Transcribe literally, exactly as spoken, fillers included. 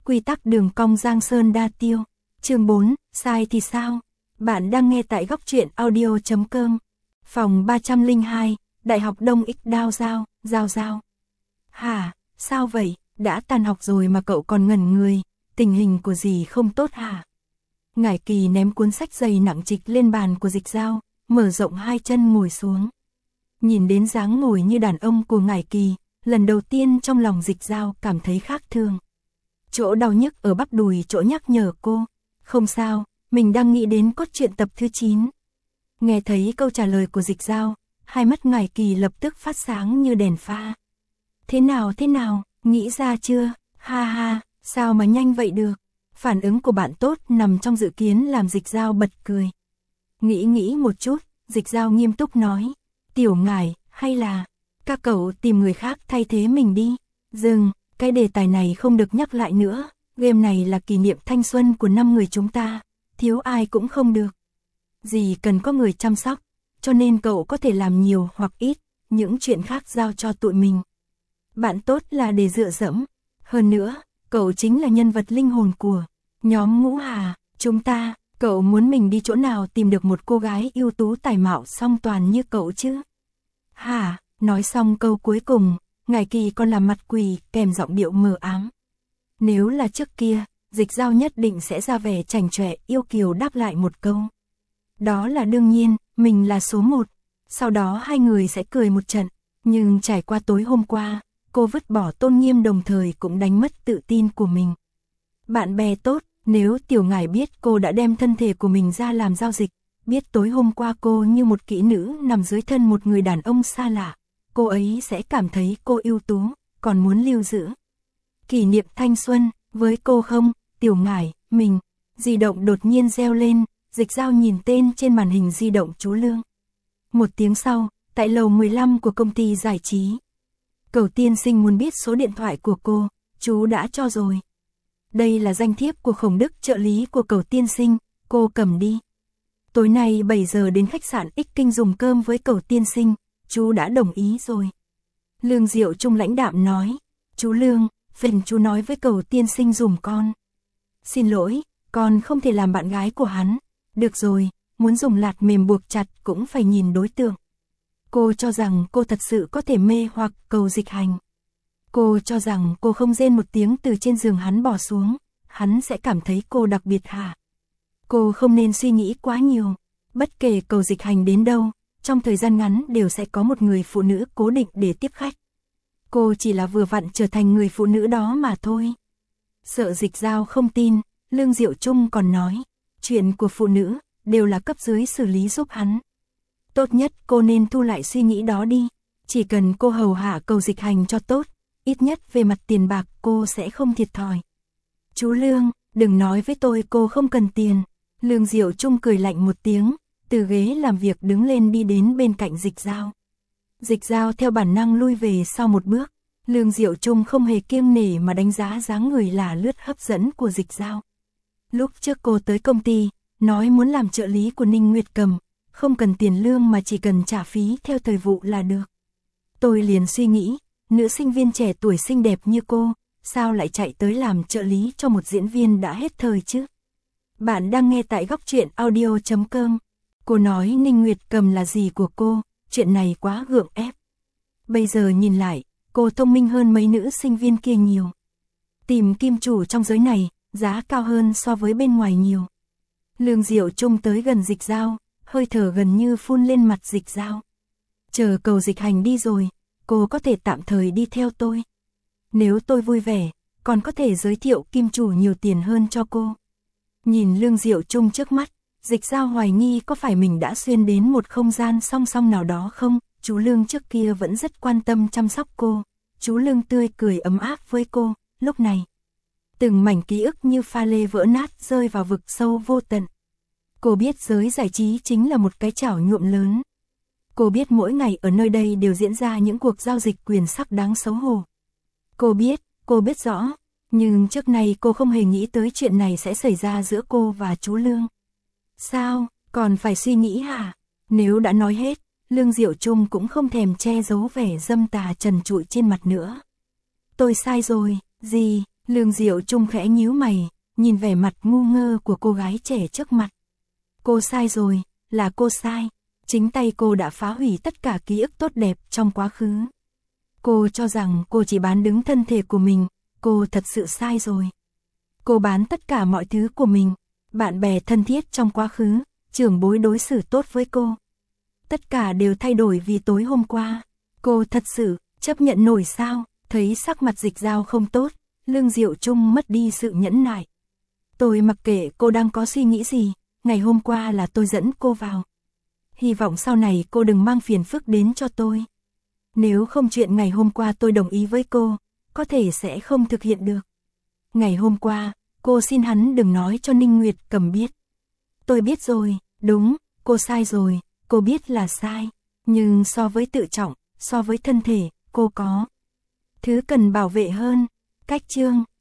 quy tắc đường cong Giang Sơn đa tiêu. Chương bốn, sai thì sao? Bạn đang nghe tại góc truyện audio chấm com. Phòng ba trăm lẻ hai, Đại học Đông Ích Đao Giao, Giao Giao. Hả, sao vậy, đã tan học rồi mà cậu còn ngẩn người, tình hình của dì không tốt hả? Ngải Kỳ ném cuốn sách dày nặng trịch lên bàn của Dịch Giao, mở rộng hai chân ngồi xuống. Nhìn đến dáng ngồi như đàn ông của Ngải Kỳ, lần đầu tiên trong lòng Dịch Giao cảm thấy khác thường. Chỗ đau nhức ở bắp đùi chỗ nhắc nhở cô, không sao, mình đang nghĩ đến cốt truyện tập thứ chín. Nghe thấy câu trả lời của Dịch Giao, hai mắt Ngải Kỳ lập tức phát sáng như đèn pha. Thế nào thế nào, nghĩ ra chưa, ha ha, sao mà nhanh vậy được? Phản ứng của bạn tốt nằm trong dự kiến làm Dịch Giao bật cười. Nghĩ nghĩ một chút, Dịch Giao nghiêm túc nói, Tiểu Ngải, hay là các cậu tìm người khác thay thế mình đi. Dừng, cái đề tài này không được nhắc lại nữa, game này là kỷ niệm thanh xuân của năm người chúng ta, thiếu ai cũng không được. Dì cần có người chăm sóc, cho nên cậu có thể làm nhiều hoặc ít, những chuyện khác giao cho tụi mình. Bạn tốt là để dựa dẫm, hơn nữa, cậu chính là nhân vật linh hồn của nhóm Ngũ Hà, chúng ta, cậu muốn mình đi chỗ nào tìm được một cô gái ưu tú tài mạo song toàn như cậu chứ? Hả, nói xong câu cuối cùng, Ngải Kỳ còn làm mặt quỳ kèm giọng điệu mờ ám. Nếu là trước kia, Dịch Giao nhất định sẽ ra vẻ chảnh chọe yêu kiều đáp lại một câu. Đó là đương nhiên, mình là số một. Sau đó hai người sẽ cười một trận, nhưng trải qua tối hôm qua, cô vứt bỏ tôn nghiêm đồng thời cũng đánh mất tự tin của mình. Bạn bè tốt, nếu Tiểu Ngải biết cô đã đem thân thể của mình ra làm giao dịch, biết tối hôm qua cô như một kỹ nữ nằm dưới thân một người đàn ông xa lạ, cô ấy sẽ cảm thấy cô ưu tú, còn muốn lưu giữ kỷ niệm thanh xuân với cô không? Tiểu Ngải, mình. Di động đột nhiên reo lên, Dịch Giao nhìn tên trên màn hình di động chú Lương. Một tiếng sau, tại lầu mười lăm của công ty giải trí. Cầu tiên sinh muốn biết số điện thoại của cô, chú đã cho rồi. Đây là danh thiếp của Khổng Đức, trợ lý của Cầu tiên sinh, cô cầm đi. Tối nay bảy giờ đến khách sạn Ích Kinh dùng cơm với Cầu tiên sinh, chú đã đồng ý rồi. Lương Diệu Trung lãnh đạm nói, chú Lương, phiền chú nói với Cầu tiên sinh dùm con. Xin lỗi, con không thể làm bạn gái của hắn. Được rồi, muốn dùng lạt mềm buộc chặt cũng phải nhìn đối tượng. Cô cho rằng cô thật sự có thể mê hoặc Cầu Dịch Hành. Cô cho rằng cô không rên một tiếng từ trên giường hắn bỏ xuống, hắn sẽ cảm thấy cô đặc biệt hả? Cô không nên suy nghĩ quá nhiều. Bất kể Cầu Dịch Hành đến đâu, trong thời gian ngắn đều sẽ có một người phụ nữ cố định để tiếp khách. Cô chỉ là vừa vặn trở thành người phụ nữ đó mà thôi. Sợ Dịch Giao không tin, Lương Diệu Trung còn nói, chuyện của phụ nữ đều là cấp dưới xử lý giúp hắn. Tốt nhất cô nên thu lại suy nghĩ đó đi, chỉ cần cô hầu hạ Cầu Dịch Hành cho tốt, ít nhất về mặt tiền bạc cô sẽ không thiệt thòi. Chú Lương, đừng nói với tôi cô không cần tiền. Lương Diệu Trung cười lạnh một tiếng, từ ghế làm việc đứng lên đi đến bên cạnh Dịch Giao. Dịch Giao theo bản năng lui về sau một bước, Lương Diệu Trung không hề kiêng nể mà đánh giá dáng người là lướt hấp dẫn của Dịch Giao. Lúc trước cô tới công ty, nói muốn làm trợ lý của Ninh Nguyệt Cầm, không cần tiền lương mà chỉ cần trả phí theo thời vụ là được. Tôi liền suy nghĩ, nữ sinh viên trẻ tuổi xinh đẹp như cô, sao lại chạy tới làm trợ lý cho một diễn viên đã hết thời chứ? Bạn đang nghe tại góc truyện audio chấm com. Cô nói Ninh Nguyệt Cầm là gì của cô, chuyện này quá gượng ép. Bây giờ nhìn lại, cô thông minh hơn mấy nữ sinh viên kia nhiều. Tìm kim chủ trong giới này, giá cao hơn so với bên ngoài nhiều. Lương Diệu Trung tới gần Dịch Giao, hơi thở gần như phun lên mặt Dịch Giao. Chờ Cầu Dịch Hành đi rồi, cô có thể tạm thời đi theo tôi. Nếu tôi vui vẻ, còn có thể giới thiệu kim chủ nhiều tiền hơn cho cô. Nhìn Lương Diệu Trung trước mắt, Dịch Giao hoài nghi có phải mình đã xuyên đến một không gian song song nào đó không. Chú Lương trước kia vẫn rất quan tâm chăm sóc cô. Chú Lương tươi cười ấm áp với cô, lúc này. Từng mảnh ký ức như pha lê vỡ nát rơi vào vực sâu vô tận. Cô biết giới giải trí chính là một cái chảo nhuộm lớn. Cô biết mỗi ngày ở nơi đây đều diễn ra những cuộc giao dịch quyền sắc đáng xấu hổ. Cô biết, cô biết rõ, nhưng trước nay cô không hề nghĩ tới chuyện này sẽ xảy ra giữa cô và chú Lương. Sao, còn phải suy nghĩ hả? Nếu đã nói hết, Lương Diệu Trung cũng không thèm che giấu vẻ dâm tà trần trụi trên mặt nữa. Tôi sai rồi, gì, Lương Diệu Trung khẽ nhíu mày, nhìn vẻ mặt ngu ngơ của cô gái trẻ trước mặt. Cô sai rồi, là cô sai. Chính tay cô đã phá hủy tất cả ký ức tốt đẹp trong quá khứ. Cô cho rằng cô chỉ bán đứng thân thể của mình, cô thật sự sai rồi. Cô bán tất cả mọi thứ của mình, bạn bè thân thiết trong quá khứ, trưởng bối đối xử tốt với cô. Tất cả đều thay đổi vì tối hôm qua. Cô thật sự chấp nhận nổi sao? Thấy sắc mặt Dịch Dao không tốt, Lương Diệu Trung mất đi sự nhẫn nại. Tôi mặc kệ cô đang có suy nghĩ gì, ngày hôm qua là tôi dẫn cô vào. Hy vọng sau này cô đừng mang phiền phức đến cho tôi. Nếu không chuyện ngày hôm qua tôi đồng ý với cô, có thể sẽ không thực hiện được. Ngày hôm qua, cô xin hắn đừng nói cho Ninh Nguyệt Cầm biết. Tôi biết rồi, đúng, cô sai rồi, cô biết là sai. Nhưng so với tự trọng, so với thân thể, cô có thứ cần bảo vệ hơn. Cách chương